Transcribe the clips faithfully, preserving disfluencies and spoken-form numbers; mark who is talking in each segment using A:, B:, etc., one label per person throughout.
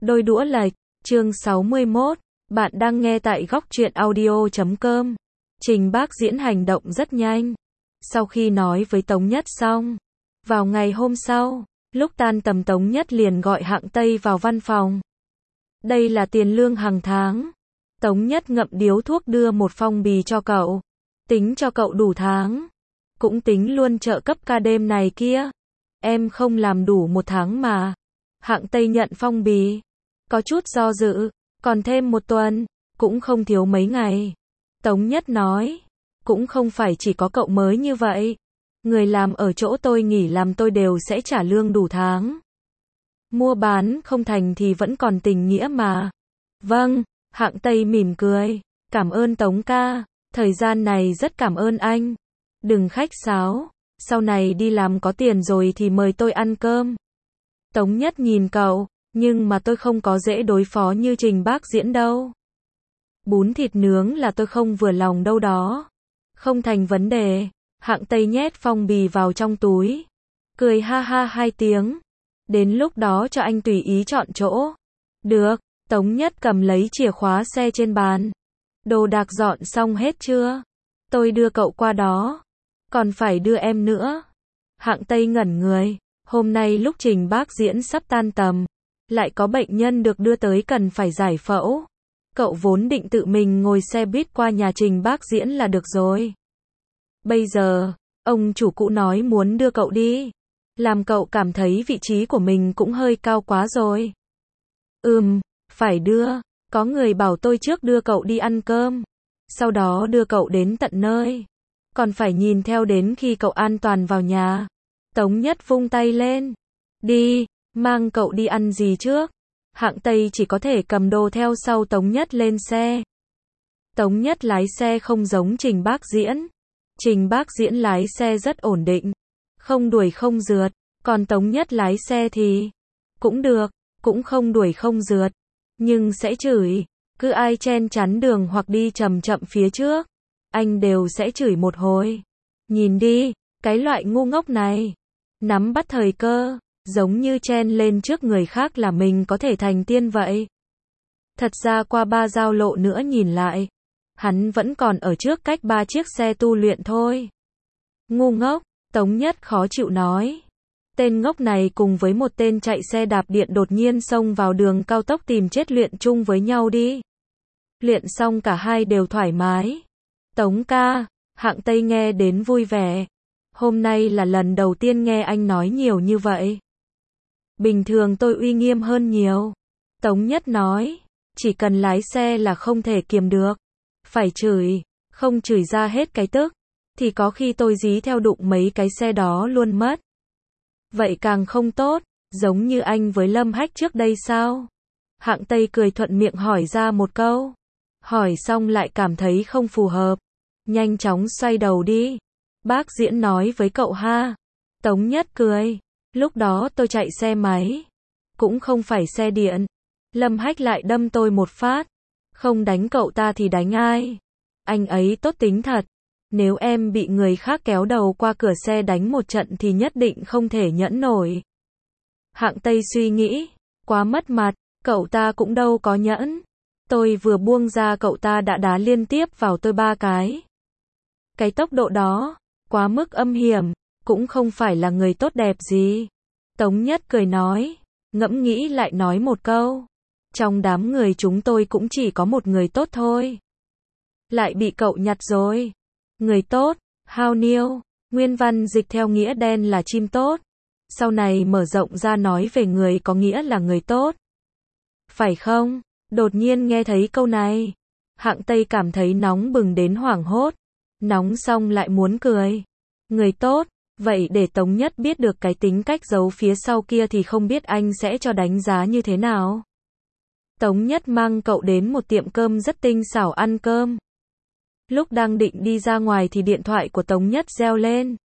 A: Đôi đũa lệch, chương sáu mươi mốt, bạn đang nghe tại góc truyện audio chấm com. Trình Bác Diễn hành động rất nhanh. Sau khi nói với Tống Nhất xong, vào ngày hôm sau, lúc tan tầm Tống Nhất liền gọi Hạng Tây vào văn phòng. Đây là tiền lương hàng tháng. Tống Nhất ngậm điếu thuốc đưa một phong bì cho cậu. Tính cho cậu đủ tháng. Cũng tính luôn trợ cấp ca đêm này kia. Em không làm đủ một tháng mà. Hạng Tây nhận phong bì. Có chút do dự. Còn thêm một tuần. Cũng không thiếu mấy ngày. Tống Nhất nói. Cũng không phải chỉ có cậu mới như vậy. Người làm ở chỗ tôi nghỉ làm tôi đều sẽ trả lương đủ tháng. Mua bán không thành thì vẫn còn tình nghĩa mà. Vâng. Hạng Tây mỉm cười. Cảm ơn Tống ca. Thời gian này rất cảm ơn anh. Đừng khách sáo. Sau này đi làm có tiền rồi thì mời tôi ăn cơm. Tống Nhất nhìn cậu. Nhưng mà tôi không có dễ đối phó như Trình Bác Diễn đâu. Bún thịt nướng là tôi không vừa lòng đâu đó. Không thành vấn đề. Hạng Tây nhét phong bì vào trong túi. Cười ha ha hai tiếng. Đến lúc đó cho anh tùy ý chọn chỗ. Được. Tống Nhất cầm lấy chìa khóa xe trên bàn. Đồ đạc dọn xong hết chưa? Tôi đưa cậu qua đó. Còn phải đưa em nữa. Hạng Tây ngẩn người. Hôm nay lúc Trình Bác Diễn sắp tan tầm. Lại có bệnh nhân được đưa tới cần phải giải phẫu. Cậu vốn định tự mình ngồi xe buýt qua nhà Trình Bác Diễn là được rồi. Bây giờ, ông chủ cũ nói muốn đưa cậu đi. Làm cậu cảm thấy vị trí của mình cũng hơi cao quá rồi. Ừm, phải đưa. Có người bảo tôi trước đưa cậu đi ăn cơm. Sau đó đưa cậu đến tận nơi. Còn phải nhìn theo đến khi cậu an toàn vào nhà. Tống Nhất vung tay lên. Đi, mang cậu đi ăn gì trước? Hạng Tây chỉ có thể cầm đồ theo sau Tống Nhất lên xe. Tống Nhất lái xe không giống Trình Bác Diễn. Trình Bác Diễn lái xe rất ổn định. Không đuổi không rượt. Còn Tống Nhất lái xe thì cũng được, cũng không đuổi không rượt. Nhưng sẽ chửi. Cứ ai chen chắn đường hoặc đi chậm chậm phía trước. Anh đều sẽ chửi một hồi. Nhìn đi, cái loại ngu ngốc này. Nắm bắt thời cơ. Giống như chen lên trước người khác là mình có thể thành tiên vậy. Thật ra qua ba giao lộ nữa nhìn lại. Hắn vẫn còn ở trước cách ba chiếc xe tu luyện thôi. Ngu ngốc, Tống Nhất khó chịu nói. Tên ngốc này cùng với một tên chạy xe đạp điện đột nhiên xông vào đường cao tốc tìm chết luyện chung với nhau đi. Luyện xong cả hai đều thoải mái. Tống ca, Hạng Tây nghe đến vui vẻ. Hôm nay là lần đầu tiên nghe anh nói nhiều như vậy. Bình thường tôi uy nghiêm hơn nhiều. Tống Nhất nói. Chỉ cần lái xe là không thể kiềm được. Phải chửi. Không chửi ra hết cái tức. Thì có khi tôi dí theo đụng mấy cái xe đó luôn mất. Vậy càng không tốt. Giống như anh với Lâm Hách trước đây sao? Hạng Tây cười thuận miệng hỏi ra một câu. Hỏi xong lại cảm thấy không phù hợp. Nhanh chóng xoay đầu đi. Bác Diễn nói với cậu ha. Tống Nhất cười. Lúc đó tôi chạy xe máy. Cũng không phải xe điện. Lâm Hách lại đâm tôi một phát. Không đánh cậu ta thì đánh ai? Anh ấy tốt tính thật. Nếu em bị người khác kéo đầu qua cửa xe đánh một trận thì nhất định không thể nhẫn nổi. Hạng Tây suy nghĩ. Quá mất mặt. Cậu ta cũng đâu có nhẫn. Tôi vừa buông ra cậu ta đã đá liên tiếp vào tôi ba cái. Cái tốc độ đó. Quá mức âm hiểm. Cũng không phải là người tốt đẹp gì. Tống Nhất cười nói. Ngẫm nghĩ lại nói một câu. Trong đám người chúng tôi cũng chỉ có một người tốt thôi. Lại bị cậu nhặt rồi. Người tốt, hao niêu. Nguyên văn dịch theo nghĩa đen là chim tốt. Sau này mở rộng ra nói về người có nghĩa là người tốt. Phải không? Đột nhiên nghe thấy câu này. Hạng Tây cảm thấy nóng bừng đến hoảng hốt. Nóng xong lại muốn cười. Người tốt. Vậy để Tống Nhất biết được cái tính cách giấu phía sau kia thì không biết anh sẽ cho đánh giá như thế nào. Tống Nhất mang cậu đến một tiệm cơm rất tinh xảo ăn cơm. Lúc đang định đi ra ngoài thì điện thoại của Tống Nhất reo lên.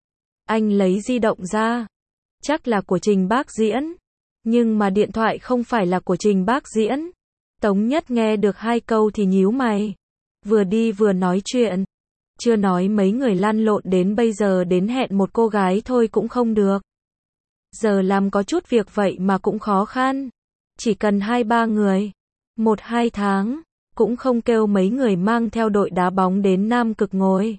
A: Anh lấy di động ra. Chắc là của Trình Bác Diễn. Nhưng mà điện thoại không phải là của Trình Bác Diễn. Tống Nhất nghe được hai câu thì nhíu mày. Vừa đi vừa nói chuyện. Chưa nói mấy người lăn lộn đến bây giờ đến hẹn một cô gái thôi cũng không được. Giờ làm có chút việc vậy mà cũng khó khăn. Chỉ cần hai ba người, một hai tháng, cũng không kêu mấy người mang theo đội đá bóng đến Nam Cực ngồi.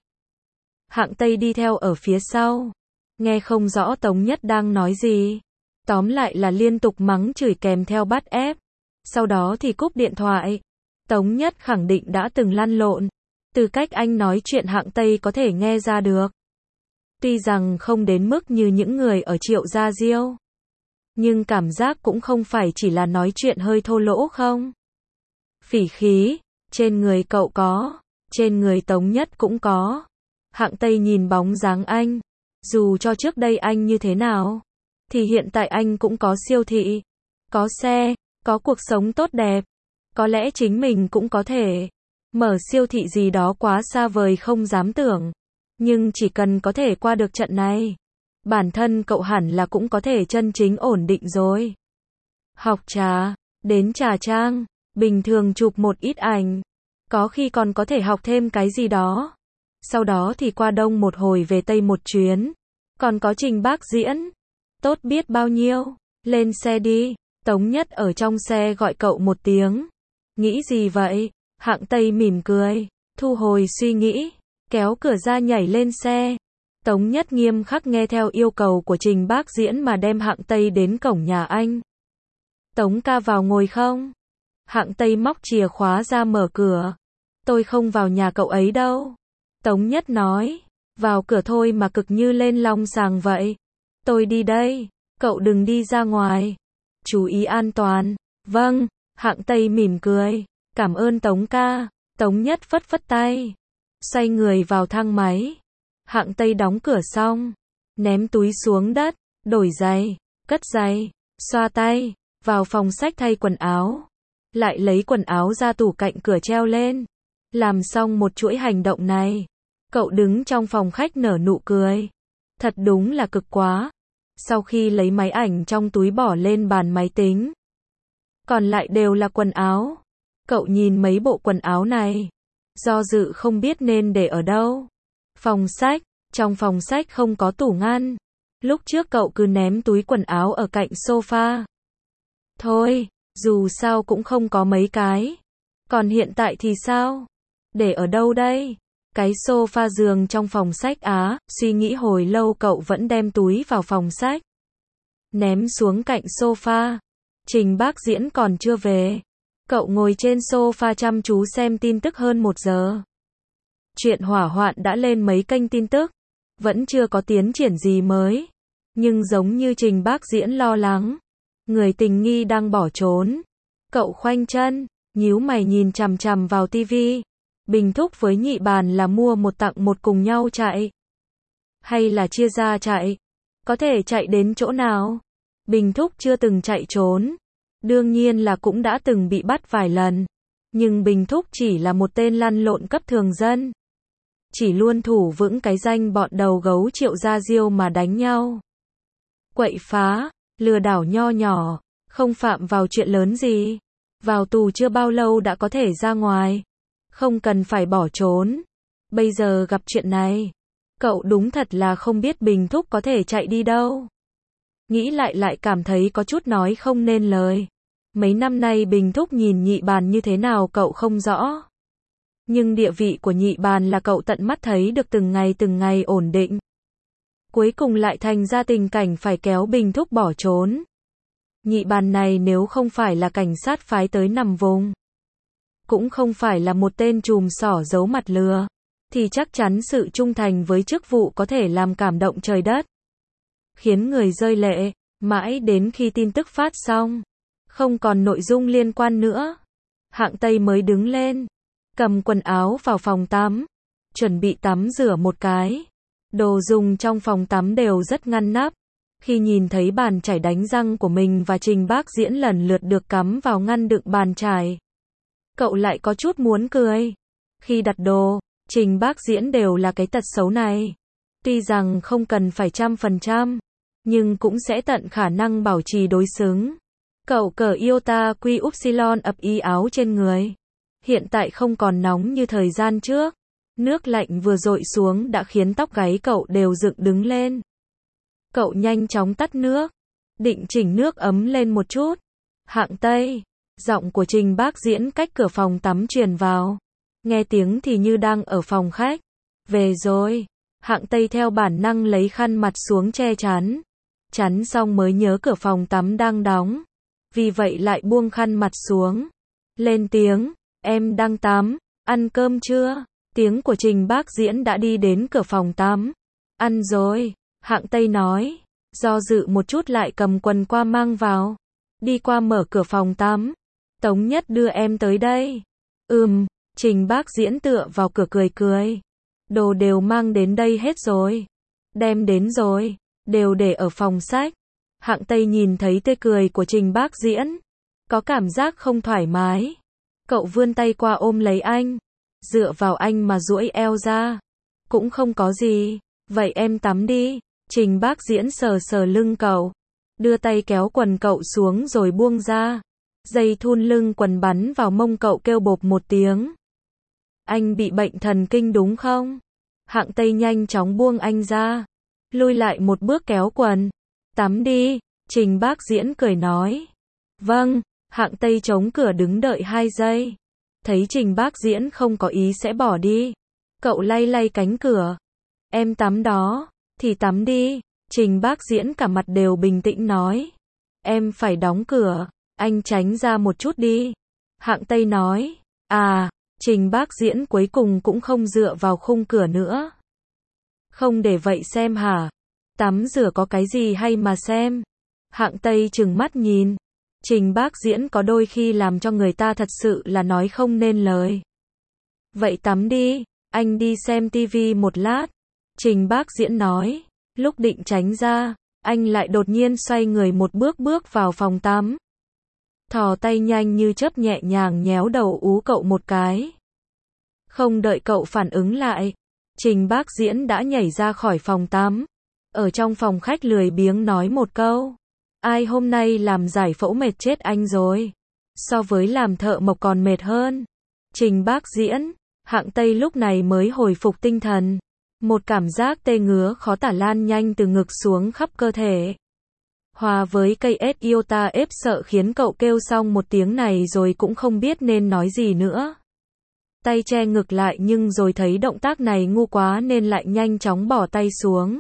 A: Hạng Tây đi theo ở phía sau, nghe không rõ Tống Nhất đang nói gì. Tóm lại là liên tục mắng chửi kèm theo bắt ép. Sau đó thì cúp điện thoại. Tống Nhất khẳng định đã từng lăn lộn. Từ cách anh nói chuyện Hạng Tây có thể nghe ra được. Tuy rằng không đến mức như những người ở Triệu Gia Diêu, nhưng cảm giác cũng không phải chỉ là nói chuyện hơi thô lỗ không. Phỉ khí, trên người cậu có, trên người Tống Nhất cũng có. Hạng Tây nhìn bóng dáng anh, dù cho trước đây anh như thế nào, thì hiện tại anh cũng có siêu thị, có xe, có cuộc sống tốt đẹp. Có lẽ chính mình cũng có thể mở siêu thị gì đó quá xa vời không dám tưởng. Nhưng chỉ cần có thể qua được trận này, bản thân cậu hẳn là cũng có thể chân chính ổn định rồi. Học trà, đến trà trang, bình thường chụp một ít ảnh, có khi còn có thể học thêm cái gì đó. Sau đó thì qua Đông một hồi về Tây một chuyến, còn có Trình Bác diễn. Tốt biết bao nhiêu, lên xe đi. Tống Nhất ở trong xe gọi cậu một tiếng. Nghĩ gì vậy? Hạng Tây mỉm cười, thu hồi suy nghĩ, kéo cửa ra nhảy lên xe. Tống Nhất nghiêm khắc nghe theo yêu cầu của Trình Bác diễn mà đem Hạng Tây đến cổng nhà anh. Tống ca vào ngồi không? Hạng Tây móc chìa khóa ra mở cửa. Tôi không vào nhà cậu ấy đâu. Tống Nhất nói, vào cửa thôi mà cực như lên long sàng vậy. Tôi đi đây, cậu đừng đi ra ngoài. Chú ý an toàn. Vâng, Hạng Tây mỉm cười, cảm ơn Tống ca. Tống Nhất phất phất tay, xoay người vào thang máy. Hạng Tây đóng cửa xong, ném túi xuống đất, đổi giày, cất giày, xoa tay, vào phòng xách thay quần áo. Lại lấy quần áo ra tủ cạnh cửa treo lên. Làm xong một chuỗi hành động này, cậu đứng trong phòng khách nở nụ cười. Thật đúng là cực quá. Sau khi lấy máy ảnh trong túi bỏ lên bàn máy tính, còn lại đều là quần áo. Cậu nhìn mấy bộ quần áo này, do dự không biết nên để ở đâu. Phòng sách, trong phòng sách không có tủ ngăn. Lúc trước cậu cứ ném túi quần áo ở cạnh sofa. Thôi, dù sao cũng không có mấy cái. Còn hiện tại thì sao? Để ở đâu đây? Cái sofa giường trong phòng sách á, suy nghĩ hồi lâu cậu vẫn đem túi vào phòng sách. Ném xuống cạnh sofa. Trình Bác diễn còn chưa về. Cậu ngồi trên sofa chăm chú xem tin tức hơn một giờ. Chuyện hỏa hoạn đã lên mấy kênh tin tức. Vẫn chưa có tiến triển gì mới. Nhưng giống như Trình Bác diễn lo lắng. Người tình nghi đang bỏ trốn. Cậu khoanh chân, nhíu mày nhìn chằm chằm vào tivi. Bình Thúc với Nhị Bàn là mua một tặng một cùng nhau chạy? Hay là chia ra chạy? Có thể chạy đến chỗ nào? Bình Thúc chưa từng chạy trốn. Đương nhiên là cũng đã từng bị bắt vài lần. Nhưng Bình Thúc chỉ là một tên lăn lộn cấp thường dân. Chỉ luôn thủ vững cái danh bọn đầu gấu Triệu Gia Diêu mà đánh nhau. Quậy phá, lừa đảo nho nhỏ, không phạm vào chuyện lớn gì. Vào tù chưa bao lâu đã có thể ra ngoài. Không cần phải bỏ trốn. Bây giờ gặp chuyện này, cậu đúng thật là không biết Bình Thúc có thể chạy đi đâu. Nghĩ lại lại cảm thấy có chút nói không nên lời. Mấy năm nay Bình Thúc nhìn Nhị Bàn như thế nào cậu không rõ. Nhưng địa vị của Nhị Bàn là cậu tận mắt thấy được từng ngày từng ngày ổn định. Cuối cùng lại thành ra tình cảnh phải kéo Bình Thúc bỏ trốn. Nhị Bàn này nếu không phải là cảnh sát phái tới nằm vùng, cũng không phải là một tên trùm xỏ giấu mặt lừa, thì chắc chắn sự trung thành với chức vụ có thể làm cảm động trời đất. Khiến người rơi lệ, mãi đến khi tin tức phát xong, không còn nội dung liên quan nữa. Hạng Tây mới đứng lên, cầm quần áo vào phòng tắm, chuẩn bị tắm rửa một cái. Đồ dùng trong phòng tắm đều rất ngăn nắp. Khi nhìn thấy bàn chải đánh răng của mình và Trình Bác diễn lần lượt được cắm vào ngăn đựng bàn chải, cậu lại có chút muốn cười. Khi đặt đồ, Trình Bác diễn đều là cái tật xấu này. Tuy rằng không cần phải trăm phần trăm, nhưng cũng sẽ tận khả năng bảo trì đối xứng. Cậu cởi Iota Quy Upsilon ập y áo trên người. Hiện tại không còn nóng như thời gian trước. Nước lạnh vừa dội xuống đã khiến tóc gáy cậu đều dựng đứng lên. Cậu nhanh chóng tắt nước, định chỉnh nước ấm lên một chút. Hạng Tây. Giọng của Trình Bác Diễn cách cửa phòng tắm truyền vào. Nghe tiếng thì như đang ở phòng khách. Về rồi. Hạng Tây theo bản năng lấy khăn mặt xuống che chắn. Chắn xong mới nhớ cửa phòng tắm đang đóng. Vì vậy lại buông khăn mặt xuống. Lên tiếng, em đang tắm, ăn cơm chưa? Tiếng của Trình Bác Diễn đã đi đến cửa phòng tắm. Ăn rồi, Hạng Tây nói. Do dự một chút lại cầm quần qua mang vào. Đi qua mở cửa phòng tắm. Tống Nhất đưa em tới đây. Ừm, Trình Bác Diễn tựa vào cửa cười cười. Đồ đều mang đến đây hết rồi. Đem đến rồi, đều để ở phòng sách. Hạng Tây nhìn thấy tươi cười của Trình Bác Diễn. Có cảm giác không thoải mái. Cậu vươn tay qua ôm lấy anh. Dựa vào anh mà duỗi eo ra. Cũng không có gì. Vậy em tắm đi. Trình Bác Diễn sờ sờ lưng cậu. Đưa tay kéo quần cậu xuống rồi buông ra. Dây thun lưng quần bắn vào mông cậu kêu bộp một tiếng. Anh bị bệnh thần kinh đúng không? Hạng Tây nhanh chóng buông anh ra. Lui lại một bước kéo quần. Tắm đi. Trình Bác Diễn cười nói. Vâng. Hạng Tây chống cửa đứng đợi hai giây. Thấy Trình Bác Diễn không có ý sẽ bỏ đi. Cậu lay lay cánh cửa. Em tắm đó. Thì tắm đi. Trình Bác Diễn cả mặt đều bình tĩnh nói. Em phải đóng cửa. Anh tránh ra một chút đi. Hạng Tây nói. À, Trình Bác Diễn cuối cùng cũng không dựa vào khung cửa nữa. Không để vậy xem hả? Tắm rửa có cái gì hay mà xem? Hạng Tây trừng mắt nhìn. Trình Bác Diễn có đôi khi làm cho người ta thật sự là nói không nên lời. Vậy tắm đi, anh đi xem tivi một lát. Trình Bác Diễn nói. Lúc định tránh ra, anh lại đột nhiên xoay người một bước bước vào phòng tắm. Thò tay nhanh như chớp nhẹ nhàng nhéo đầu ú cậu một cái. Không đợi cậu phản ứng lại, Trình Bác Diễn đã nhảy ra khỏi phòng tắm. Ở trong phòng khách lười biếng nói một câu. Ai hôm nay làm giải phẫu mệt chết anh rồi. So với làm thợ mộc còn mệt hơn. Trình Bác Diễn, Hạng Tây lúc này mới hồi phục tinh thần. Một cảm giác tê ngứa khó tả lan nhanh từ ngực xuống khắp cơ thể. Hòa với cây ết iota ép sợ khiến cậu kêu xong một tiếng này rồi cũng không biết nên nói gì nữa. Tay che ngực lại nhưng rồi thấy động tác này ngu quá nên lại nhanh chóng bỏ tay xuống.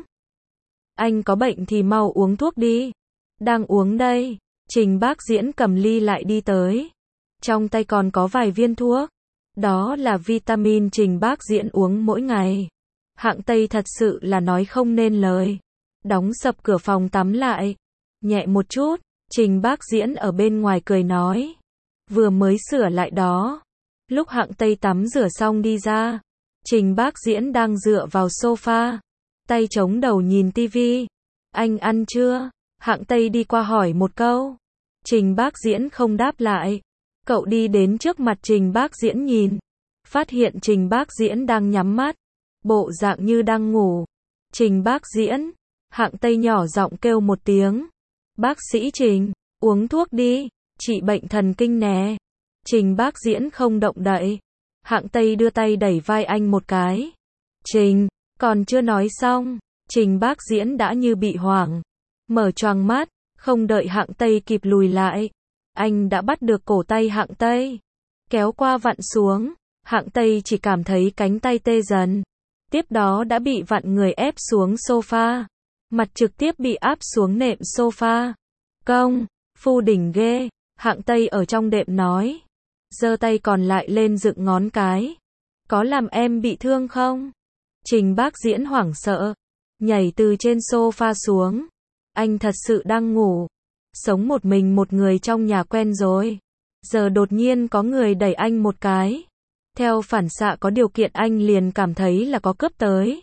A: Anh có bệnh thì mau uống thuốc đi. Đang uống đây. Trình Bác Diễn cầm ly lại đi tới. Trong tay còn có vài viên thuốc. Đó là vitamin Trình Bác Diễn uống mỗi ngày. Hạng Tây thật sự là nói không nên lời. Đóng sập cửa phòng tắm lại. Nhẹ một chút, Trình Bác Diễn ở bên ngoài cười nói. Vừa mới sửa lại đó. Lúc Hạng Tây tắm rửa xong đi ra. Trình Bác Diễn đang dựa vào sofa. Tay chống đầu nhìn tivi. Anh ăn chưa? Hạng Tây đi qua hỏi một câu. Trình Bác Diễn không đáp lại. Cậu đi đến trước mặt Trình Bác Diễn nhìn. Phát hiện Trình Bác Diễn đang nhắm mắt. Bộ dạng như đang ngủ. Trình Bác Diễn. Hạng Tây nhỏ giọng kêu một tiếng. Bác sĩ Trình, uống thuốc đi, trị bệnh thần kinh nè. Trình Bác Diễn không động đậy. Hạng Tây đưa tay đẩy vai anh một cái. Trình, còn chưa nói xong. Trình Bác Diễn đã như bị hoảng. Mở choàng mắt, không đợi Hạng Tây kịp lùi lại. Anh đã bắt được cổ tay Hạng Tây. Kéo qua vặn xuống. Hạng Tây chỉ cảm thấy cánh tay tê dần. Tiếp đó đã bị vặn người ép xuống sofa. Mặt trực tiếp bị áp xuống nệm sofa. Công, phu đỉnh ghê. Hạng Tây ở trong đệm nói. Giơ tay còn lại lên dựng ngón cái. Có làm em bị thương không? Trình Bác Diễn hoảng sợ. Nhảy từ trên sofa xuống. Anh thật sự đang ngủ. Sống một mình một người trong nhà quen rồi. Giờ đột nhiên có người đẩy anh một cái. Theo phản xạ có điều kiện anh liền cảm thấy là có cướp tới.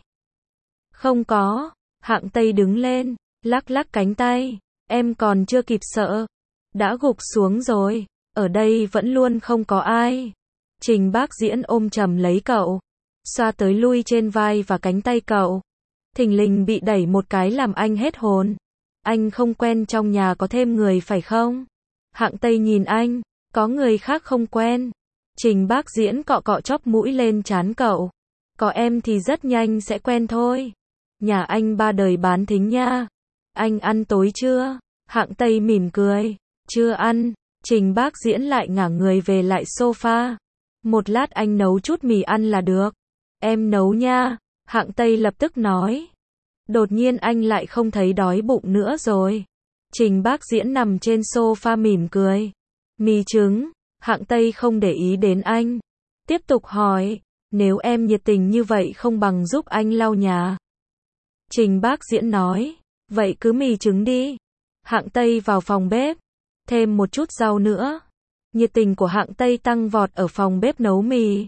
A: Không có. Hạng Tây đứng lên, lắc lắc cánh tay. Em còn chưa kịp sợ. Đã gục xuống rồi. Ở đây vẫn luôn không có ai. Trình Bác Diễn ôm chầm lấy cậu. Xoa tới lui trên vai và cánh tay cậu. Thình lình bị đẩy một cái làm anh hết hồn. Anh không quen trong nhà có thêm người phải không? Hạng Tây nhìn anh. Có người khác không quen. Trình Bác Diễn cọ cọ chóp mũi lên trán cậu. Có em thì rất nhanh sẽ quen thôi. Nhà anh ba đời bán thính nha. Anh ăn tối chưa? Hạng Tây mỉm cười. Chưa ăn. Trình Bác Diễn lại ngả người về lại sofa. Một lát anh nấu chút mì ăn là được. Em nấu nha, Hạng Tây lập tức nói. Đột nhiên anh lại không thấy đói bụng nữa rồi. Trình Bác Diễn nằm trên sofa mỉm cười. Mì trứng, Hạng Tây không để ý đến anh. Tiếp tục hỏi, nếu em nhiệt tình như vậy không bằng giúp anh lau nhà. Trình Bác Diễn nói, vậy cứ mì trứng đi. Hạng Tây vào phòng bếp, thêm một chút rau nữa. Nhiệt tình của Hạng Tây tăng vọt ở phòng bếp nấu mì.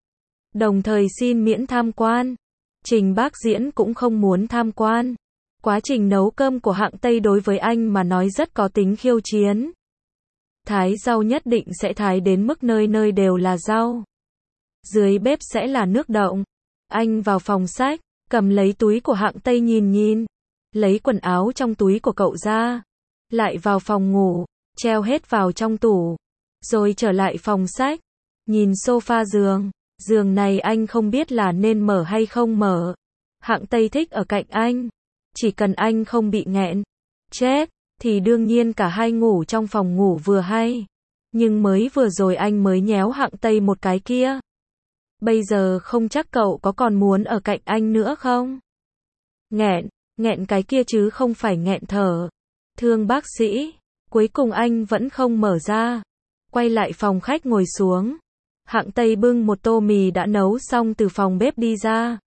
A: Đồng thời xin miễn tham quan. Trình Bác Diễn cũng không muốn tham quan. Quá trình nấu cơm của Hạng Tây đối với anh mà nói rất có tính khiêu chiến. Thái rau nhất định sẽ thái đến mức nơi nơi đều là rau. Dưới bếp sẽ là nước động. Anh vào phòng sách, cầm lấy túi của Hạng Tây nhìn nhìn. Lấy quần áo trong túi của cậu ra. Lại vào phòng ngủ, treo hết vào trong tủ. Rồi trở lại phòng sách. Nhìn sofa giường. Giường này anh không biết là nên mở hay không mở. Hạng Tây thích ở cạnh anh. Chỉ cần anh không bị nghẹn. Chết, thì đương nhiên cả hai ngủ trong phòng ngủ vừa hay. Nhưng mới vừa rồi anh mới nhéo Hạng Tây một cái kia. Bây giờ không chắc cậu có còn muốn ở cạnh anh nữa không? Nghẹn, nghẹn cái kia chứ không phải nghẹn thở. Thương bác sĩ. Cuối cùng anh vẫn không mở ra. Quay lại phòng khách ngồi xuống. Hạng Tây bưng một tô mì đã nấu xong từ phòng bếp đi ra.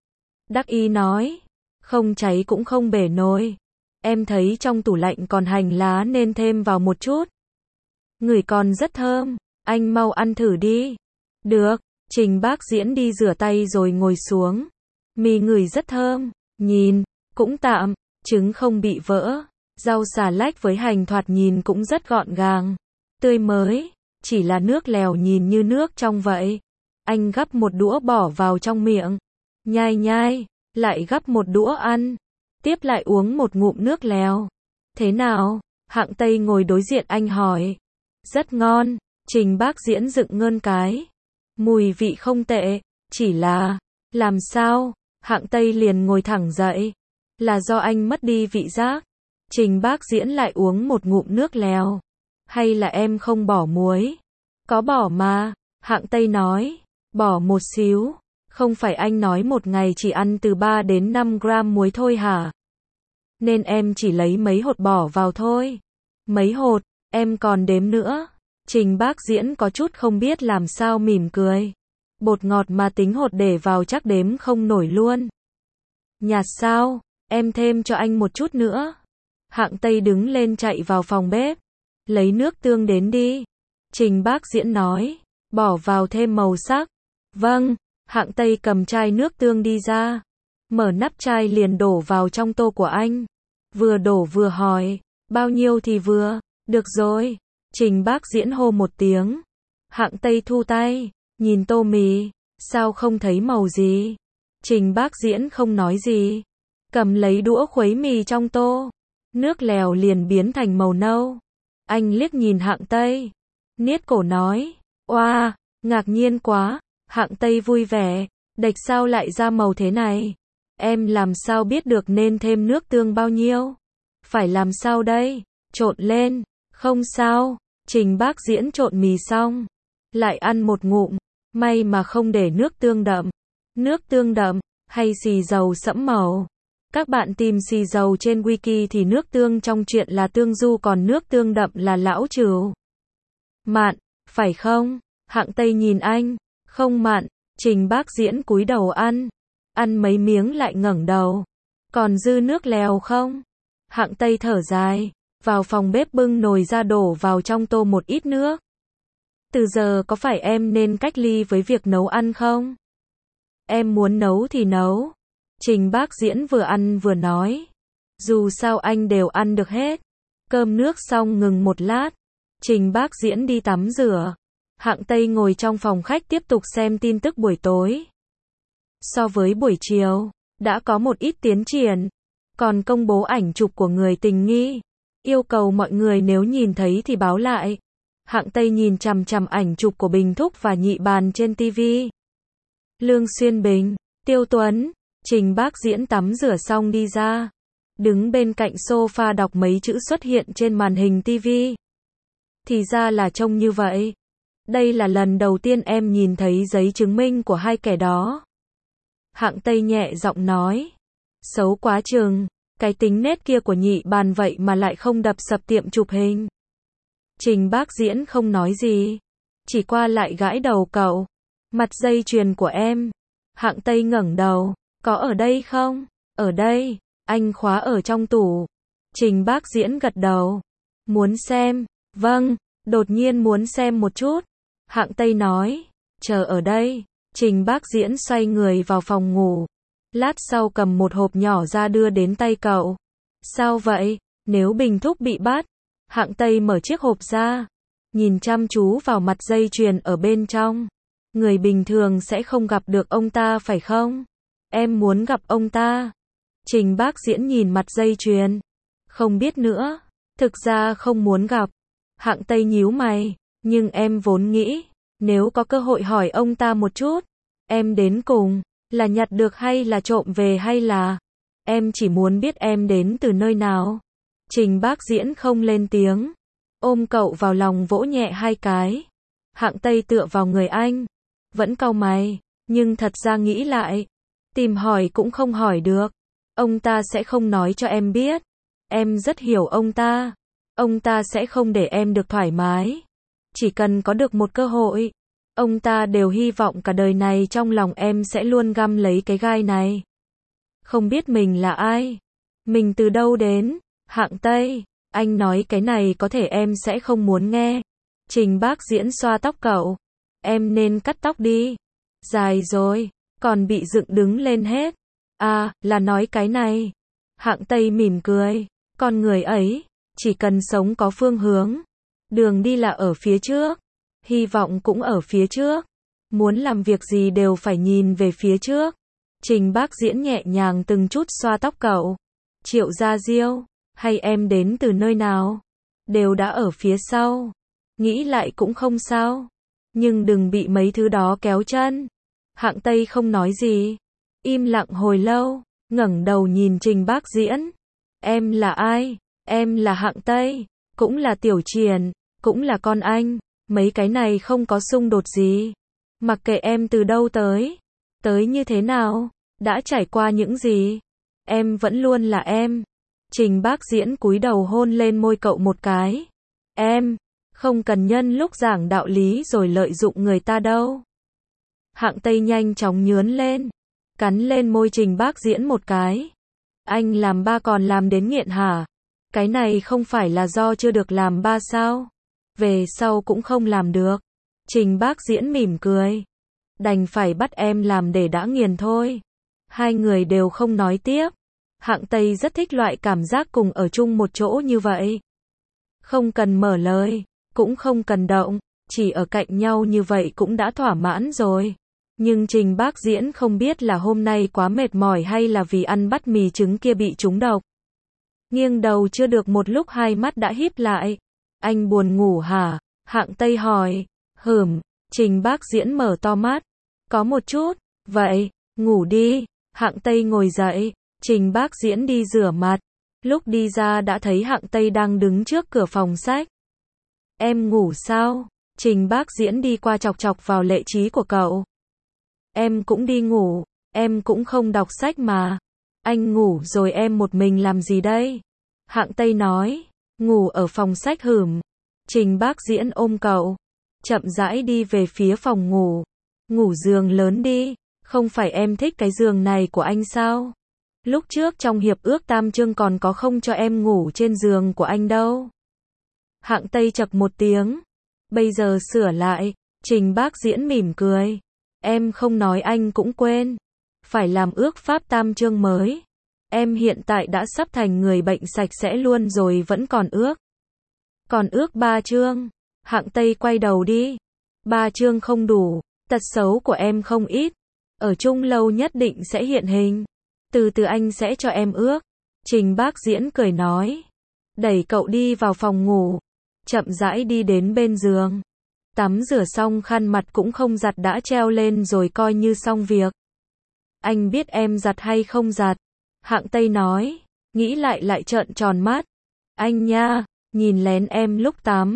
A: Đắc ý nói, không cháy cũng không bể nồi. Em thấy trong tủ lạnh còn hành lá nên thêm vào một chút. Ngửi còn rất thơm, anh mau ăn thử đi. Được, Trình Bác Diễn đi rửa tay rồi ngồi xuống. Mì ngửi rất thơm, nhìn, cũng tạm, trứng không bị vỡ. Rau xà lách với hành thoạt nhìn cũng rất gọn gàng, tươi mới. Chỉ là nước lèo nhìn như nước trong vậy. Anh gắp một đũa bỏ vào trong miệng. Nhai nhai, lại gắp một đũa ăn. Tiếp lại uống một ngụm nước lèo. Thế nào? Hạng Tây ngồi đối diện anh hỏi. Rất ngon, Trình Bác Diễn dựng ngơn cái. Mùi vị không tệ, chỉ là... Làm sao? Hạng Tây liền ngồi thẳng dậy. Là do anh mất đi vị giác. Trình Bác Diễn lại uống một ngụm nước lèo. Hay là em không bỏ muối? Có bỏ mà, Hạng Tây nói. Bỏ một xíu. Không phải anh nói một ngày chỉ ăn từ ba đến năm gram muối thôi hả? Nên em chỉ lấy mấy hột bỏ vào thôi. Mấy hột, em còn đếm nữa. Trình Bác Diễn có chút không biết làm sao mỉm cười. Bột ngọt mà tính hột để vào chắc đếm không nổi luôn. Nhạt sao? Em thêm cho anh một chút nữa. Hạng Tây đứng lên chạy vào phòng bếp. Lấy nước tương đến đi. Trình Bác Diễn nói. Bỏ vào thêm màu sắc. Vâng. Hạng Tây cầm chai nước tương đi ra. Mở nắp chai liền đổ vào trong tô của anh. Vừa đổ vừa hỏi. Bao nhiêu thì vừa. Được rồi. Trình Bác Diễn hô một tiếng. Hạng Tây thu tay. Nhìn tô mì. Sao không thấy màu gì? Trình Bác Diễn không nói gì. Cầm lấy đũa khuấy mì trong tô. Nước lèo liền biến thành màu nâu. Anh liếc nhìn Hạng Tây. Niết cổ nói. Oa, wow, ngạc nhiên quá. Hạng Tây vui vẻ. Đệch sao lại ra màu thế này? Em làm sao biết được nên thêm nước tương bao nhiêu? Phải làm sao đây? Trộn lên. Không sao. Trình Bác Diễn trộn mì xong. Lại ăn một ngụm. May mà không để nước tương đậm. Nước tương đậm, hay xì dầu sẫm màu. Các bạn tìm xì dầu trên wiki thì nước tương trong truyện là tương du còn nước tương đậm là lão trừ. Mạn, phải không? Hạng Tây nhìn anh. Không mạn. Trình Bác Diễn cúi đầu ăn. Ăn mấy miếng lại ngẩng đầu. Còn dư nước lèo không? Hạng Tây thở dài. Vào phòng bếp bưng nồi ra đổ vào trong tô một ít nước. Từ giờ có phải em nên cách ly với việc nấu ăn không? Em muốn nấu thì nấu. Trình Bác Diễn vừa ăn vừa nói. Dù sao anh đều ăn được hết. Cơm nước xong ngừng một lát. Trình Bác Diễn đi tắm rửa. Hạng Tây ngồi trong phòng khách tiếp tục xem tin tức buổi tối. So với buổi chiều, đã có một ít tiến triển. Còn công bố ảnh chụp của người tình nghi. Yêu cầu mọi người nếu nhìn thấy thì báo lại. Hạng Tây nhìn chằm chằm ảnh chụp của Bình Thúc và Nhị Bàn trên ti vi. Lương Xuyên Bình, Tiêu Tuấn, Trình Bác Diễn tắm rửa xong đi ra. Đứng bên cạnh sofa đọc mấy chữ xuất hiện trên màn hình ti vi. Thì ra là trông như vậy. Đây là lần đầu tiên em nhìn thấy giấy chứng minh của hai kẻ đó. Hạng Tây nhẹ giọng nói. Xấu quá chừng, cái tính nết kia của nhị bàn vậy mà lại không đập sập tiệm chụp hình. Trình Bác Diễn không nói gì, chỉ qua lại gãi đầu cậu. Mặt dây chuyền của em. Hạng Tây ngẩng đầu, có ở đây không? Ở đây, anh khóa ở trong tủ. Trình Bác Diễn gật đầu. Muốn xem? Vâng, đột nhiên muốn xem một chút. Hạng Tây nói, chờ ở đây. Trình Bác Diễn xoay người vào phòng ngủ. Lát sau cầm một hộp nhỏ ra đưa đến tay cậu. Sao vậy? Nếu Bình Thúc bị bắt. Hạng Tây mở chiếc hộp ra, nhìn chăm chú vào mặt dây chuyền ở bên trong. Người bình thường sẽ không gặp được ông ta phải không? Em muốn gặp ông ta. Trình Bác Diễn nhìn mặt dây chuyền. Không biết nữa. Thực ra không muốn gặp. Hạng Tây nhíu mày. Nhưng em vốn nghĩ, nếu có cơ hội hỏi ông ta một chút, em đến cùng, là nhặt được hay là trộm về hay là... Em chỉ muốn biết em đến từ nơi nào. Trình Bác Diễn không lên tiếng. Ôm cậu vào lòng vỗ nhẹ hai cái. Hạng Tây tựa vào người anh. Vẫn cau mày. Nhưng thật ra nghĩ lại. Tìm hỏi cũng không hỏi được. Ông ta sẽ không nói cho em biết. Em rất hiểu ông ta. Ông ta sẽ không để em được thoải mái. Chỉ cần có được một cơ hội. Ông ta đều hy vọng cả đời này trong lòng em sẽ luôn găm lấy cái gai này. Không biết mình là ai. Mình từ đâu đến. Hạng Tây, anh nói cái này có thể em sẽ không muốn nghe. Trình Bác Diễn xoa tóc cậu. Em nên cắt tóc đi. Dài rồi, còn bị dựng đứng lên hết. À, là nói cái này. Hạng Tây mỉm cười. Con người ấy, chỉ cần sống có phương hướng. Đường đi là ở phía trước. Hy vọng cũng ở phía trước. Muốn làm việc gì đều phải nhìn về phía trước. Trình Bác Diễn nhẹ nhàng từng chút xoa tóc cậu. Triệu Gia Diêu, hay em đến từ nơi nào? Đều đã ở phía sau. Nghĩ lại cũng không sao. Nhưng đừng bị mấy thứ đó kéo chân. Hạng Tây không nói gì. Im lặng hồi lâu, ngẩng đầu nhìn Trình Bác Diễn. Em là ai? Em là Hạng Tây, cũng là Tiểu Triển, cũng là con anh. Mấy cái này không có xung đột gì. Mặc kệ em từ đâu tới, tới như thế nào, đã trải qua những gì, em vẫn luôn là em. Trình Bác Diễn cúi đầu hôn lên môi cậu một cái. Em, không cần nhân lúc giảng đạo lý rồi lợi dụng người ta đâu. Hạng Tây nhanh chóng nhướn lên, cắn lên môi Trình Bác Diễn một cái. Anh làm ba còn làm đến nghiện hả? Cái này không phải là do chưa được làm ba sao? Về sau cũng không làm được. Trình Bác Diễn mỉm cười. Đành phải bắt em làm để đã nghiền thôi. Hai người đều không nói tiếp. Hạng Tây rất thích loại cảm giác cùng ở chung một chỗ như vậy. Không cần mở lời, cũng không cần động, chỉ ở cạnh nhau như vậy cũng đã thỏa mãn rồi. Nhưng Trình Bác Diễn không biết là hôm nay quá mệt mỏi hay là vì ăn bát mì trứng kia bị trúng độc. Nghiêng đầu chưa được một lúc hai mắt đã híp lại. Anh buồn ngủ hả? Hạng Tây hỏi. Hửm, Trình Bác Diễn mở to mắt. Có một chút, vậy, ngủ đi. Hạng Tây ngồi dậy, Trình Bác Diễn đi rửa mặt. Lúc đi ra đã thấy Hạng Tây đang đứng trước cửa phòng sách. Em ngủ sao? Trình Bác Diễn đi qua chọc chọc vào lệ trí của cậu. Em cũng đi ngủ, em cũng không đọc sách mà. Anh ngủ rồi em một mình làm gì đây? Hạng Tây nói, ngủ ở phòng sách hửm. Trình Bác Diễn ôm cậu, chậm rãi đi về phía phòng ngủ. Ngủ giường lớn đi, không phải em thích cái giường này của anh sao? Lúc trước trong hiệp ước tam chương còn có không cho em ngủ trên giường của anh đâu. Hạng Tây chậc một tiếng, bây giờ sửa lại. Trình Bác Diễn mỉm cười. Em không nói anh cũng quên. Phải làm ước pháp tam chương mới. Em hiện tại đã sắp thành người bệnh sạch sẽ luôn rồi vẫn còn ước. Còn ước ba chương. Hạng Tây quay đầu đi. Ba chương không đủ. Tật xấu của em không ít. Ở chung lâu nhất định sẽ hiện hình. Từ từ anh sẽ cho em ước. Trình Bác Diễn cười nói. Đẩy cậu đi vào phòng ngủ. Chậm rãi đi đến bên giường. Tắm rửa xong khăn mặt cũng không giặt đã treo lên rồi coi như xong việc. Anh biết em giặt hay không giặt? Hạng Tây nói. Nghĩ lại lại trợn tròn mắt. Anh nha, nhìn lén em lúc tắm.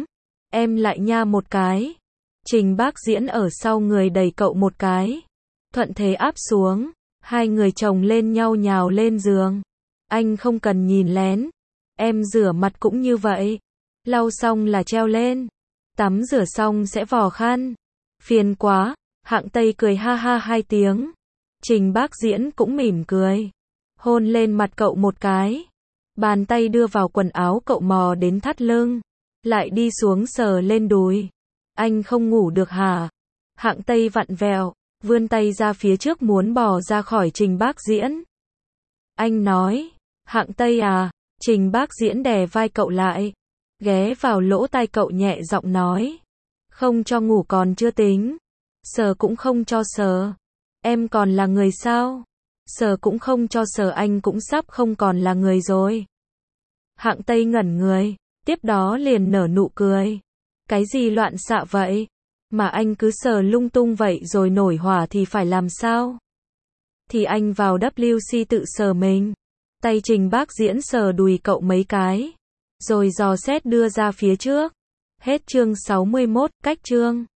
A: Em lại nha một cái. Trình Bác Diễn ở sau người đẩy cậu một cái. Thuận thế áp xuống. Hai người chồng lên nhau nhào lên giường. Anh không cần nhìn lén. Em rửa mặt cũng như vậy. Lau xong là treo lên. Tắm rửa xong sẽ vò khăn. Phiền quá. Hạng Tây cười ha ha hai tiếng. Trình Bác Diễn cũng mỉm cười. Hôn lên mặt cậu một cái. Bàn tay đưa vào quần áo cậu mò đến thắt lưng. Lại đi xuống sờ lên đùi. Anh không ngủ được hả? Hạng Tây vặn vẹo. Vươn tay ra phía trước muốn bò ra khỏi Trình Bác Diễn. Anh nói. Hạng Tây à? Trình Bác Diễn đè vai cậu lại. Ghé vào lỗ tai cậu nhẹ giọng nói. Không cho ngủ còn chưa tính. Sờ cũng không cho sờ. Em còn là người sao? Sờ cũng không cho sờ, anh cũng sắp không còn là người rồi. Hạng Tây ngẩn người. Tiếp đó liền nở nụ cười. Cái gì loạn xạ vậy? Mà anh cứ sờ lung tung vậy rồi nổi hỏa thì phải làm sao? Thì anh vào vê kép xê tự sờ mình. Tay Trình Bác Diễn sờ đùi cậu mấy cái. Rồi dò xét đưa ra phía trước. Hết chương sáu mươi mốt, cách chương.